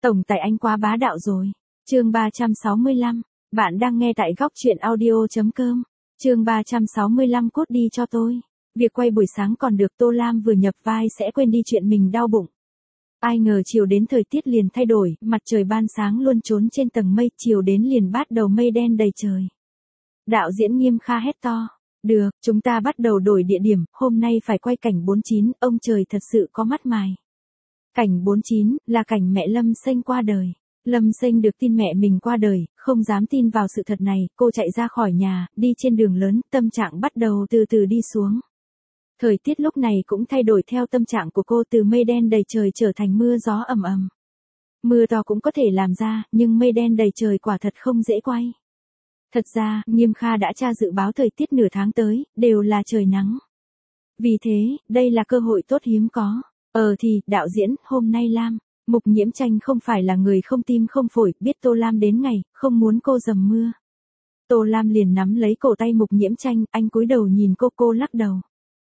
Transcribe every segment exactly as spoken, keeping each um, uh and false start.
Tổng tài anh quá bá đạo rồi. Chương ba trăm sáu mươi lăm, bạn đang nghe tại góc truyện audio chấm com. Chương ba trăm sáu mươi lăm cốt đi cho tôi. Việc quay buổi sáng còn được, Tô Lam vừa nhập vai sẽ quên đi chuyện mình đau bụng. Ai ngờ chiều đến thời tiết liền thay đổi, mặt trời ban sáng luôn trốn trên tầng mây, chiều đến liền bắt đầu mây đen đầy trời. Đạo diễn Nghiêm Kha hét to, được, chúng ta bắt đầu đổi địa điểm, hôm nay phải quay cảnh bốn chín, ông trời thật sự có mắt mài. Cảnh bốn chín, là cảnh mẹ Lâm Sênh qua đời. Lâm Sênh được tin mẹ mình qua đời, không dám tin vào sự thật này, cô chạy ra khỏi nhà, đi trên đường lớn, tâm trạng bắt đầu từ từ đi xuống. Thời tiết lúc này cũng thay đổi theo tâm trạng của cô, từ mây đen đầy trời trở thành mưa gió ầm ầm. Mưa to cũng có thể làm ra, nhưng mây đen đầy trời quả thật không dễ quay. Thật ra, Nghiêm Kha đã tra dự báo thời tiết nửa tháng tới, đều là trời nắng. Vì thế, đây là cơ hội tốt hiếm có. Ờ thì, đạo diễn, hôm nay Lam, Mục Nhiễm Tranh không phải là người không tim không phổi, biết Tô Lam đến ngày, không muốn cô dầm mưa. Tô Lam liền nắm lấy cổ tay Mục Nhiễm Tranh, anh cúi đầu nhìn cô, cô lắc đầu.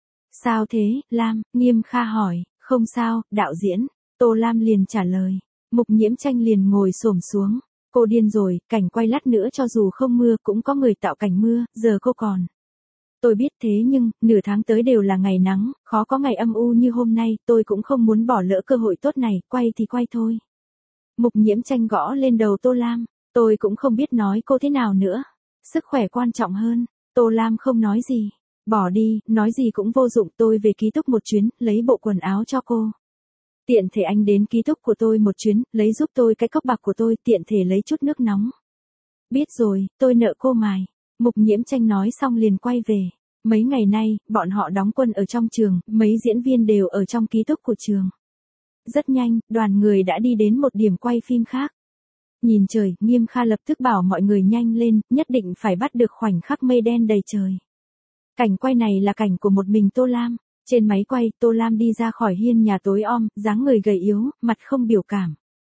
Sao thế, Lam? Nghiêm Kha hỏi. Không sao, đạo diễn. Tô Lam liền trả lời. Mục Nhiễm Tranh liền ngồi xổm xuống. Cô điên rồi, cảnh quay lát nữa cho dù không mưa cũng có người tạo cảnh mưa, giờ cô còn. Tôi biết thế nhưng, nửa tháng tới đều là ngày nắng, khó có ngày âm u như hôm nay, tôi cũng không muốn bỏ lỡ cơ hội tốt này, quay thì quay thôi. Mục Nhiễm Tranh gõ lên đầu Tô Lam, tôi cũng không biết nói cô thế nào nữa. Sức khỏe quan trọng hơn. Tô Lam không nói gì. Bỏ đi, nói gì cũng vô dụng, tôi về ký túc một chuyến, lấy bộ quần áo cho cô. Tiện thể anh đến ký túc của tôi một chuyến, lấy giúp tôi cái cốc bạc của tôi, tiện thể lấy chút nước nóng. Biết rồi, tôi nợ cô mài. Mục Nhiễm Tranh nói xong liền quay về. Mấy ngày nay, bọn họ đóng quân ở trong trường, mấy diễn viên đều ở trong ký túc của trường. Rất nhanh, đoàn người đã đi đến một điểm quay phim khác. Nhìn trời, Nghiêm Kha lập tức bảo mọi người nhanh lên, nhất định phải bắt được khoảnh khắc mây đen đầy trời. Cảnh quay này là cảnh của một mình Tô Lam. Trên máy quay, Tô Lam đi ra khỏi hiên nhà tối om, dáng người gầy yếu, mặt không biểu cảm.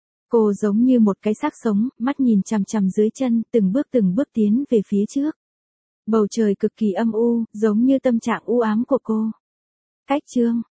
Cô giống như một cái xác sống, mắt nhìn chằm chằm dưới chân, từng bước từng bước tiến về phía trước. Bầu trời cực kỳ âm u, giống như tâm trạng u ám của cô. Cách chương